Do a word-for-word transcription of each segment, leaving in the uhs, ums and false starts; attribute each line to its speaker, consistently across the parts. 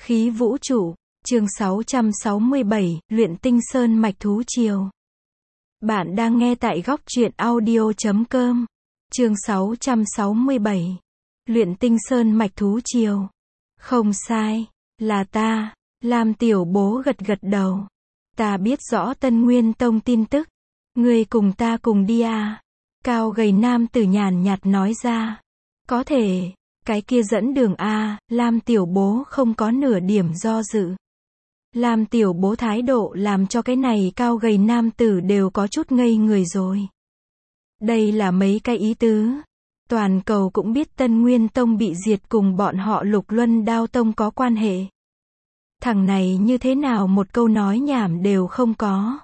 Speaker 1: Khí vũ trụ, chương sáu trăm sáu mươi bảy, luyện tinh sơn mạch thú triều. Bạn đang nghe tại góc truyện audio chấm com. Chương sáu trăm sáu mươi bảy. Luyện tinh sơn mạch thú triều. Không sai, là ta. Lam Tiểu Bố gật gật đầu. Ta biết rõ Tân Nguyên Tông tin tức. Ngươi cùng ta cùng đi à? Cao gầy nam tử nhàn nhạt nói ra. Có thể. Cái kia dẫn đường a, Lam Tiểu Bố không có nửa điểm do dự. Lam Tiểu Bố thái độ làm cho cái này cao gầy nam tử đều có chút ngây người rồi. Đây là mấy cái ý tứ. Toàn cầu cũng biết Tân Nguyên Tông bị diệt cùng bọn họ Lục Luân Đao Tông có quan hệ. Thằng này như thế nào một câu nói nhảm đều không có.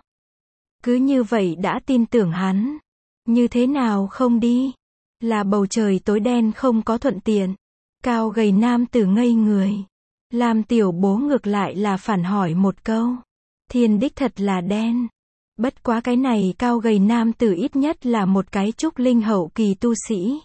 Speaker 1: Cứ như vậy đã tin tưởng hắn. Như thế nào không đi? Là bầu trời tối đen không có thuận tiện. Cao gầy nam tử ngây người. Lam Tiểu Bố ngược lại là phản hỏi một câu. Thiên đích thật là đen. Bất quá cái này cao gầy nam tử ít nhất là một cái trúc linh hậu kỳ tu sĩ.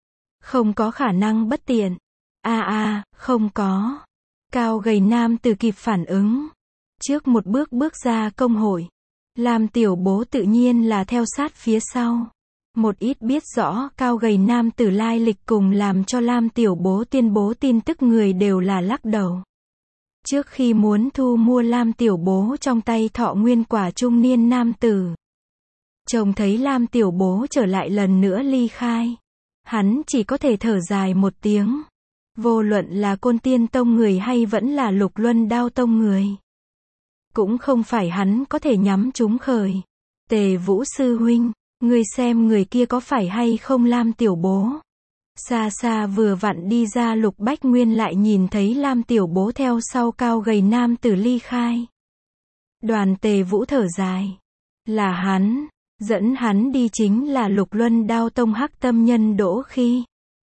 Speaker 1: Không có khả năng bất tiện. A a, không có. Cao gầy nam tử kịp phản ứng. Trước một bước bước ra công hội. Lam Tiểu Bố tự nhiên là theo sát phía sau. Một ít biết rõ cao gầy nam tử lai lịch cùng làm cho Lam Tiểu Bố tuyên bố tin tức người đều là lắc đầu. Trước khi muốn thu mua Lam Tiểu Bố trong tay thọ nguyên quả trung niên nam tử. Trông thấy Lam Tiểu Bố trở lại lần nữa ly khai. Hắn chỉ có thể thở dài một tiếng. Vô luận là Côn Tiên Tông người hay vẫn là Lục Luân Đao Tông người. Cũng không phải hắn có thể nhắm chúng khởi. Tề Vũ sư huynh. Ngươi xem người kia có phải hay không Lam Tiểu Bố. Xa xa vừa vặn đi ra Lục Bách Nguyên lại nhìn thấy Lam Tiểu Bố theo sau cao gầy nam tử ly khai. Đoàn Tề Vũ thở dài. Là hắn. Dẫn hắn đi chính là Lục Luân Đao Tông Hắc Tâm Nhân Đỗ Khi.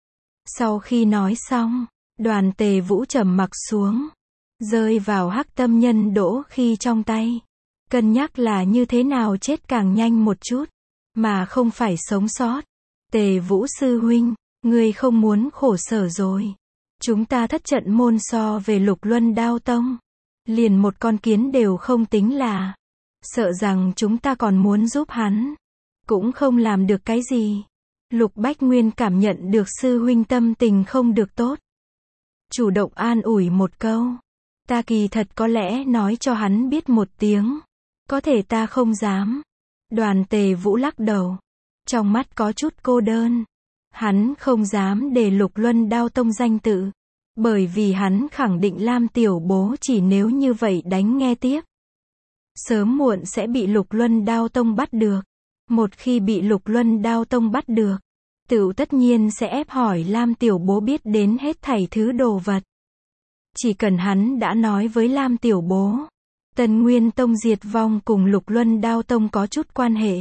Speaker 1: Sau khi nói xong, đoàn Tề Vũ trầm mặc xuống. Rơi vào Hắc Tâm Nhân Đỗ Khi trong tay. Cân nhắc là như thế nào chết càng nhanh một chút. Mà không phải sống sót. Tề Vũ sư huynh, ngươi không muốn khổ sở rồi. Chúng ta thất trận môn so về Lục Luân Đao Tông. Liền một con kiến đều không tính là. Sợ rằng chúng ta còn muốn giúp hắn. Cũng không làm được cái gì. Lục Bách Nguyên cảm nhận được sư huynh tâm tình không được tốt. Chủ động an ủi một câu. Ta kỳ thật có lẽ nói cho hắn biết một tiếng. Có thể ta không dám. Đoàn Tề Vũ lắc đầu. Trong mắt có chút cô đơn. Hắn không dám để Lục Luân Đao Tông danh tự. Bởi vì hắn khẳng định Lam Tiểu Bố chỉ nếu như vậy đánh nghe tiếp. Sớm muộn sẽ bị Lục Luân Đao Tông bắt được. Một khi bị Lục Luân Đao Tông bắt được. Tựu tất nhiên sẽ ép hỏi Lam Tiểu Bố biết đến hết thảy thứ đồ vật. Chỉ cần hắn đã nói với Lam Tiểu Bố. Tân Nguyên Tông diệt vong cùng Lục Luân Đao Tông có chút quan hệ.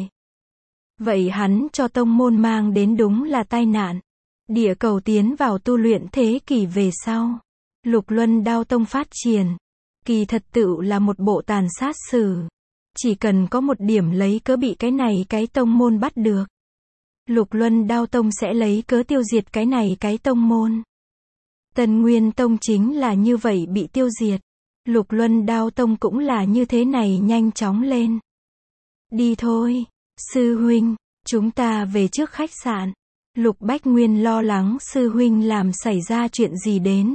Speaker 1: Vậy hắn cho tông môn mang đến đúng là tai nạn. Địa cầu tiến vào tu luyện thế kỷ về sau. Lục Luân Đao Tông phát triển. Kỳ thật tựu là một bộ tàn sát sử. Chỉ cần có một điểm lấy cớ bị cái này cái tông môn bắt được. Lục Luân Đao Tông sẽ lấy cớ tiêu diệt cái này cái tông môn. Tân Nguyên Tông chính là như vậy bị tiêu diệt. Lục Luân Đao Tông cũng là như thế này nhanh chóng lên. Đi thôi, sư huynh, chúng ta về trước khách sạn. Lục Bách Nguyên lo lắng sư huynh làm xảy ra chuyện gì đến.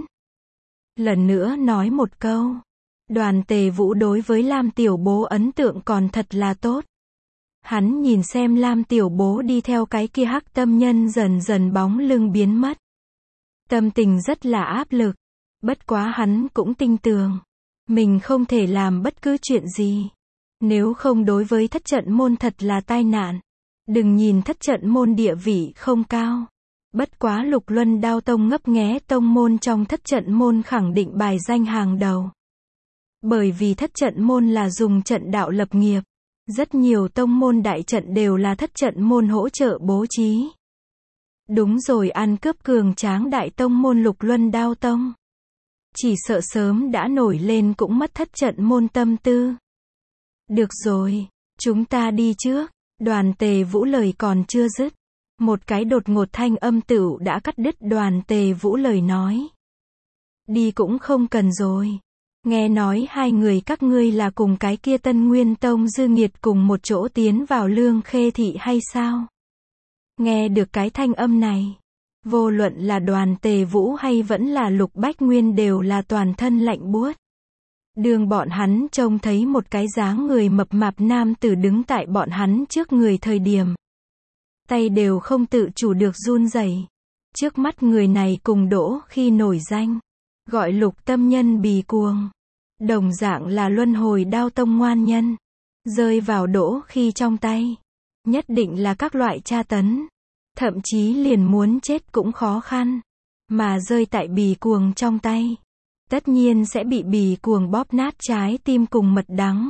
Speaker 1: Lần nữa nói một câu. Đoàn Tề Vũ đối với Lam Tiểu Bố ấn tượng còn thật là tốt. Hắn nhìn xem Lam Tiểu Bố đi theo cái kia Hắc Tâm Nhân dần dần bóng lưng biến mất. Tâm tình rất là áp lực. Bất quá hắn cũng tin tưởng. Mình không thể làm bất cứ chuyện gì. Nếu không đối với thất trận môn thật là tai nạn. Đừng nhìn thất trận môn địa vị không cao. Bất quá Lục Luân Đao Tông ngấp nghé tông môn trong thất trận môn khẳng định bài danh hàng đầu. Bởi vì thất trận môn là dùng trận đạo lập nghiệp. Rất nhiều tông môn đại trận đều là thất trận môn hỗ trợ bố trí. Đúng rồi, ăn cướp cường tráng đại tông môn Lục Luân Đao Tông. Chỉ sợ sớm đã nổi lên cũng mất thất trận môn tâm tư. Được rồi, chúng ta đi trước. Đoàn Tề Vũ lời còn chưa dứt. Một cái đột ngột thanh âm tựu đã cắt đứt Đoàn Tề Vũ lời nói. Đi cũng không cần rồi. Nghe nói hai người các ngươi là cùng cái kia Tân Nguyên Tông Dư Nghiệt cùng một chỗ tiến vào Lương Khê Thị hay sao? Nghe được cái thanh âm này, vô luận là Đoàn Tề Vũ hay vẫn là Lục Bách Nguyên đều là toàn thân lạnh buốt. Đường bọn hắn trông thấy một cái dáng người mập mạp nam tử đứng tại bọn hắn trước người thời điểm. Tay đều không tự chủ được run rẩy. Trước mắt người này cùng Đỗ Khi nổi danh, gọi Lục Tâm Nhân Bì Cuồng. Đồng dạng là luân hồi đao tông ngoan nhân. Rơi vào Đỗ Khi trong tay, nhất định là các loại tra tấn. Thậm chí liền muốn chết cũng khó khăn. Mà rơi tại Bì Cuồng trong tay, tất nhiên sẽ bị Bì Cuồng bóp nát trái tim cùng mật đắng.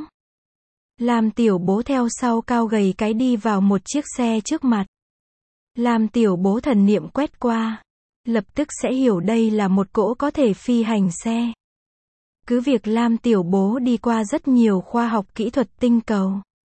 Speaker 1: Lam Tiểu Bố theo sau cao gầy cái đi vào một chiếc xe trước mặt. Lam Tiểu Bố thần niệm quét qua, lập tức sẽ hiểu đây là một cỗ có thể phi hành xe. Cứ việc Lam Tiểu Bố đi qua rất nhiều khoa học kỹ thuật tinh cầu,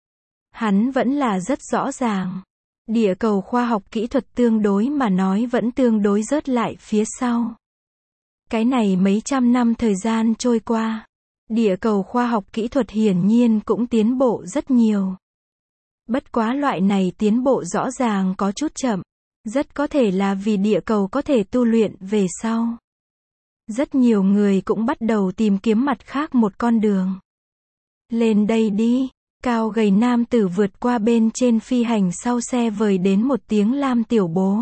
Speaker 1: hắn vẫn là rất rõ ràng. Địa cầu khoa học kỹ thuật tương đối mà nói vẫn tương đối rớt lại phía sau. Cái này mấy trăm năm thời gian trôi qua, địa cầu khoa học kỹ thuật hiển nhiên cũng tiến bộ rất nhiều. Bất quá loại này tiến bộ rõ ràng có chút chậm, rất có thể là vì địa cầu có thể tu luyện về sau. Rất nhiều người cũng bắt đầu tìm kiếm mặt khác một con đường. Lên đây đi, cao gầy nam tử vượt qua bên trên phi hành sau xe vời đến một tiếng Lam Tiểu Bố.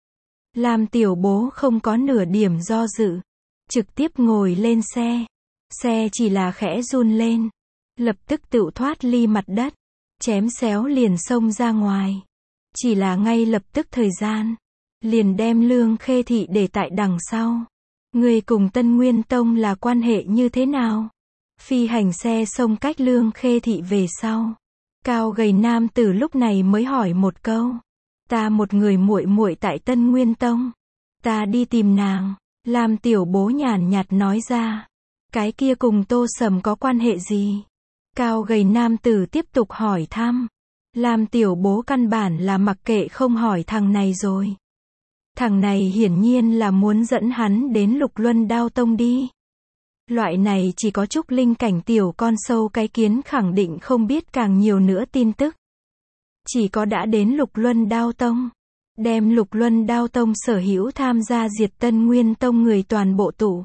Speaker 1: Lam Tiểu Bố không có nửa điểm do dự, trực tiếp ngồi lên xe. Xe chỉ là khẽ run lên, lập tức tự thoát ly mặt đất, chém xéo liền xông ra ngoài. Chỉ là ngay lập tức thời gian, liền đem Lương Khê Thị để tại đằng sau. Người cùng Tân Nguyên Tông là quan hệ như thế nào? Phi hành xe xông cách Lương Khê Thị về sau. Cao gầy nam tử lúc này mới hỏi một câu. Ta một người muội muội tại Tân Nguyên Tông. Ta đi tìm nàng. Lam Tiểu Bố nhàn nhạt nói ra. Cái kia cùng Tô Sầm có quan hệ gì? Cao gầy nam tử tiếp tục hỏi thăm. Lam Tiểu Bố căn bản là mặc kệ không hỏi thằng này rồi. Thằng này hiển nhiên là muốn dẫn hắn đến Lục Luân Đao Tông đi. Loại này chỉ có Trúc Linh cảnh tiểu con sâu cái kiến khẳng định không biết càng nhiều nữa tin tức. Chỉ có đã đến Lục Luân Đao Tông, đem Lục Luân Đao Tông sở hữu tham gia diệt Tân Nguyên Tông người toàn bộ tụ,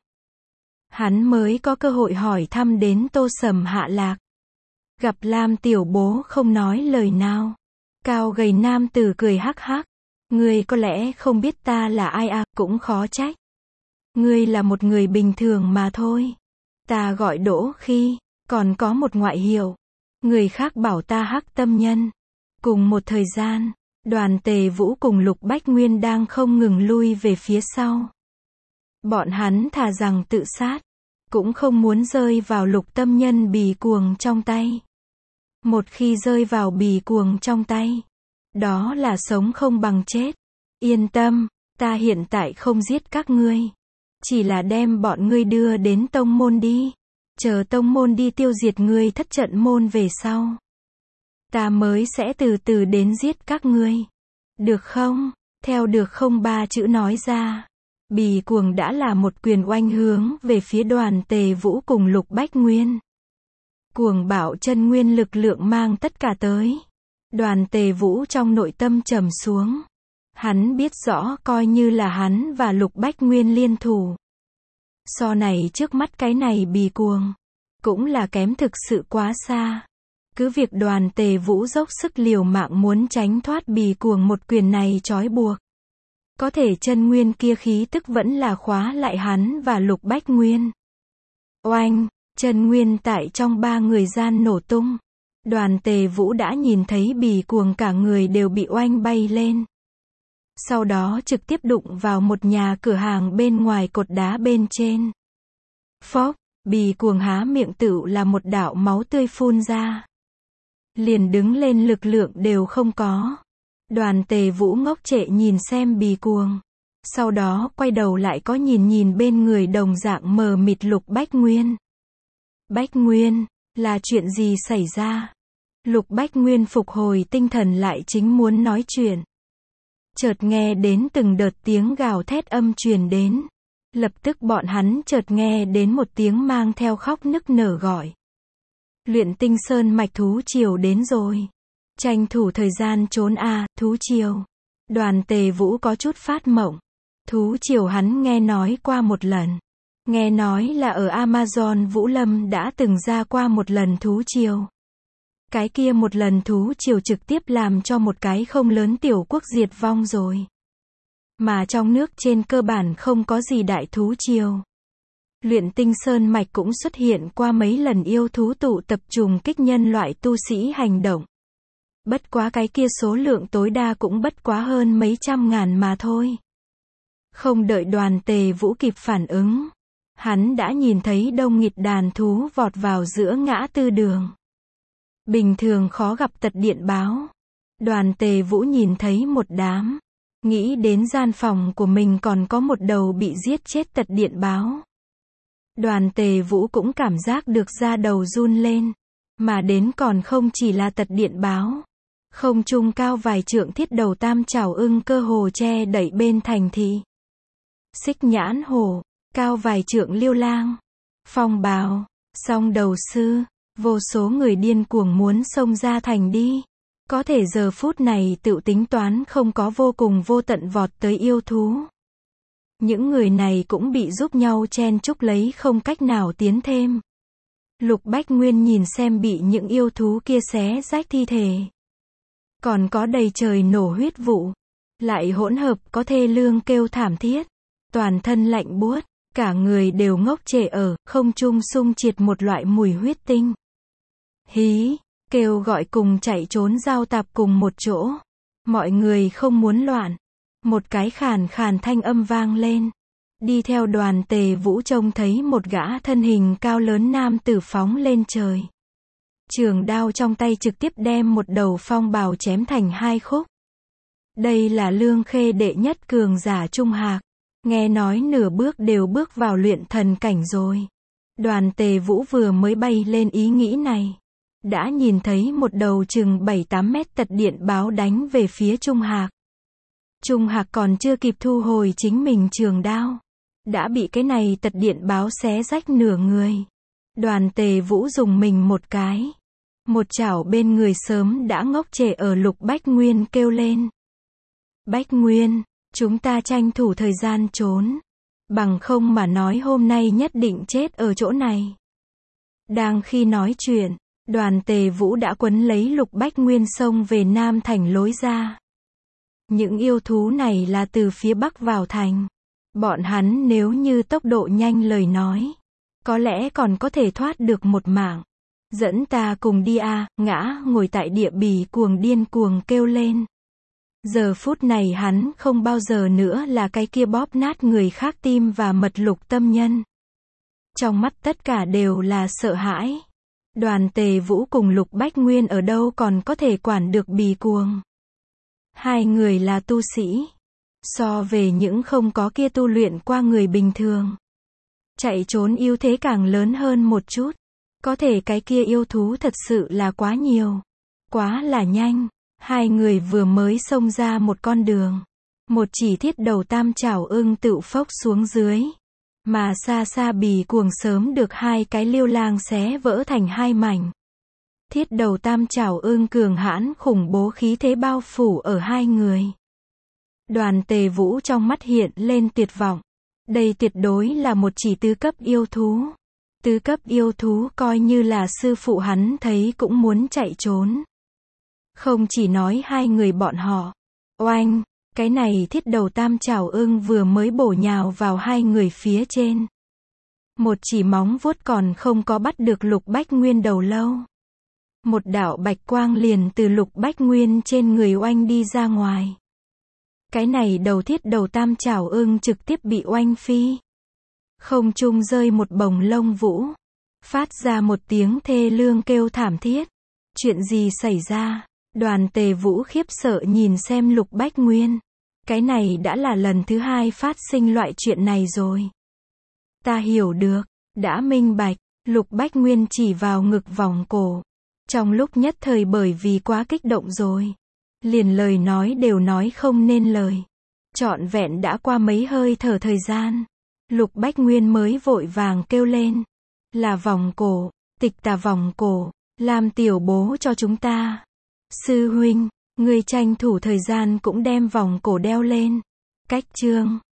Speaker 1: hắn mới có cơ hội hỏi thăm đến Tô Sầm hạ lạc. Gặp Lam Tiểu Bố không nói lời nào, cao gầy nam tử cười hắc hắc. Ngươi có lẽ không biết ta là ai à, cũng khó trách. Ngươi là một người bình thường mà thôi. Ta gọi Đỗ Khi, còn có một ngoại hiệu. Người khác bảo ta Hắc Tâm Nhân. Cùng một thời gian, Đoàn Tề Vũ cùng Lục Bách Nguyên đang không ngừng lui về phía sau. Bọn hắn thà rằng tự sát, cũng không muốn rơi vào Lục Tâm Nhân Bì Cuồng trong tay. Một khi rơi vào Bì Cuồng trong tay, đó là sống không bằng chết. Yên tâm, ta hiện tại không giết các ngươi. Chỉ là đem bọn ngươi đưa đến tông môn đi. Chờ tông môn đi tiêu diệt ngươi thất trận môn về sau. Ta mới sẽ từ từ đến giết các ngươi. Được không? Theo được không ba chữ nói ra. Bì Cuồng đã là một quyền oanh hướng về phía Đoàn Tề Vũ cùng Lục Bách Nguyên. Cuồng bạo chân nguyên lực lượng mang tất cả tới. Đoàn Tề Vũ trong nội tâm trầm xuống. Hắn biết rõ coi như là hắn và Lục Bách Nguyên liên thủ. So này trước mắt cái này Bì Cuồng, cũng là kém thực sự quá xa. Cứ việc Đoàn Tề Vũ dốc sức liều mạng muốn tránh thoát Bì Cuồng một quyền này trói buộc. Có thể chân nguyên kia khí tức vẫn là khóa lại hắn và Lục Bách Nguyên. Oanh, chân nguyên tại trong ba người gian nổ tung. Đoàn Tề Vũ đã nhìn thấy Bì Cuồng cả người đều bị oanh bay lên. Sau đó trực tiếp đụng vào một nhà cửa hàng bên ngoài cột đá bên trên. Phốc, Bì Cuồng há miệng tựu là một đạo máu tươi phun ra. Liền đứng lên lực lượng đều không có. Đoàn Tề Vũ ngốc trệ nhìn xem Bì Cuồng. Sau đó quay đầu lại có nhìn nhìn bên người đồng dạng mờ mịt Lục Bách Nguyên. Bách Nguyên, là chuyện gì xảy ra? Lục Bách Nguyên phục hồi tinh thần lại chính muốn nói chuyện. Chợt nghe đến từng đợt tiếng gào thét âm truyền đến. Lập tức bọn hắn chợt nghe đến một tiếng mang theo khóc nức nở gọi. Luyện Tinh Sơn mạch thú triều đến rồi. Tranh thủ thời gian trốn a, à, thú triều. Đoàn Tề Vũ có chút phát mộng. Thú triều hắn nghe nói qua một lần. Nghe nói là ở Amazon Vũ Lâm đã từng ra qua một lần thú triều. Cái kia một lần thú triều trực tiếp làm cho một cái không lớn tiểu quốc diệt vong rồi. Mà trong nước trên cơ bản không có gì đại thú triều. Luyện Tinh Sơn mạch cũng xuất hiện qua mấy lần yêu thú tụ tập trùng kích nhân loại tu sĩ hành động. Bất quá cái kia số lượng tối đa cũng bất quá hơn mấy trăm ngàn mà thôi. Không đợi Đoàn Tề Vũ kịp phản ứng, hắn đã nhìn thấy đông nghịt đàn thú vọt vào giữa ngã tư đường. Bình thường khó gặp tật điện báo. Đoàn Tề Vũ nhìn thấy một đám, nghĩ đến gian phòng của mình còn có một đầu bị giết chết tật điện báo. Đoàn Tề Vũ cũng cảm giác được da đầu run lên, mà đến còn không chỉ là tật điện báo. Không trung cao vài trượng thiết đầu tam chảo ưng cơ hồ che đậy bên thành thị. Xích nhãn hổ, cao vài trượng liêu lang, phong bào, song đầu sư, vô số người điên cuồng muốn xông ra thành đi. Có thể giờ phút này tự tính toán không có vô cùng vô tận vọt tới yêu thú. Những người này cũng bị giúp nhau chen chúc lấy không cách nào tiến thêm. Lục Bách Nguyên nhìn xem bị những yêu thú kia xé rách thi thể. Còn có đầy trời nổ huyết vụ. Lại hỗn hợp có thê lương kêu thảm thiết. Toàn thân lạnh buốt, cả người đều ngốc trệ ở, không trung xung triệt một loại mùi huyết tinh. Hí, kêu gọi cùng chạy trốn giao tạp cùng một chỗ. Mọi người không muốn loạn. Một cái khàn khàn thanh âm vang lên. Đi theo Đoàn Tề Vũ trông thấy một gã thân hình cao lớn nam tử phóng lên trời. Trường đao trong tay trực tiếp đem một đầu phong bào chém thành hai khúc. Đây là Lương Khê đệ nhất cường giả Trung Hạc. Nghe nói nửa bước đều bước vào luyện thần cảnh rồi. Đoàn Tề Vũ vừa mới bay lên ý nghĩ này. Đã nhìn thấy một đầu chừng bảy tám mét tật điện báo đánh về phía Trung Hạc. Trung Hạc còn chưa kịp thu hồi chính mình trường đao. Đã bị cái này tật điện báo xé rách nửa người. Đoàn Tề Vũ dùng mình một cái. Một chảo bên người sớm đã ngốc trệ ở Lục Bách Nguyên kêu lên. Bách Nguyên, chúng ta tranh thủ thời gian trốn. Bằng không mà nói hôm nay nhất định chết ở chỗ này. Đang khi nói chuyện, Đoàn Tề Vũ đã quấn lấy Lục Bách Nguyên xông về Nam Thành lối ra. Những yêu thú này là từ phía Bắc vào thành. Bọn hắn nếu như tốc độ nhanh lời nói, có lẽ còn có thể thoát được một mạng. Dẫn ta cùng đi a, ngã ngồi tại địa bì cuồng điên cuồng kêu lên. Giờ phút này hắn không bao giờ nữa là cái kia bóp nát người khác tim và mật lục tâm nhân. Trong mắt tất cả đều là sợ hãi. Đoàn Tề Vũ cùng Lục Bách Nguyên ở đâu còn có thể quản được bì cuồng. Hai người là tu sĩ. So về những không có kia tu luyện qua người bình thường. Chạy trốn ưu thế càng lớn hơn một chút. Có thể cái kia yêu thú thật sự là quá nhiều. Quá là nhanh. Hai người vừa mới xông ra một con đường. Một chỉ thiết đầu tam chảo ưng tựu phốc xuống dưới. Mà xa xa bì cuồng sớm được hai cái liêu lang xé vỡ thành hai mảnh. Thiết đầu tam chảo ưng cường hãn khủng bố khí thế bao phủ ở hai người. Đoàn Tề Vũ trong mắt hiện lên tuyệt vọng. Đây tuyệt đối là một chỉ tứ cấp yêu thú. Tứ cấp yêu thú coi như là sư phụ hắn thấy cũng muốn chạy trốn. Không chỉ nói hai người bọn họ. Oanh, cái này thiết đầu tam chảo ưng vừa mới bổ nhào vào hai người phía trên. Một chỉ móng vuốt còn không có bắt được Lục Bách Nguyên đầu lâu. Một đạo bạch quang liền từ Lục Bách Nguyên trên người oanh đi ra ngoài. Cái này đầu thiết đầu tam chảo ưng trực tiếp bị oanh phi. Không trung rơi một bồng lông vũ. Phát ra một tiếng thê lương kêu thảm thiết. Chuyện gì xảy ra? Đoàn Tề Vũ khiếp sợ nhìn xem Lục Bách Nguyên. Cái này đã là lần thứ hai phát sinh loại chuyện này rồi. Ta hiểu được, đã minh bạch. Lục Bách Nguyên chỉ vào ngực vòng cổ. Trong lúc nhất thời bởi vì quá kích động rồi. Liền lời nói đều nói không nên lời. Trọn vẹn đã qua mấy hơi thở thời gian. Lục Bách Nguyên mới vội vàng kêu lên. Là vòng cổ, tịch tà vòng cổ, làm tiểu bố cho chúng ta. Sư huynh, người tranh thủ thời gian cũng đem vòng cổ đeo lên. Cách chương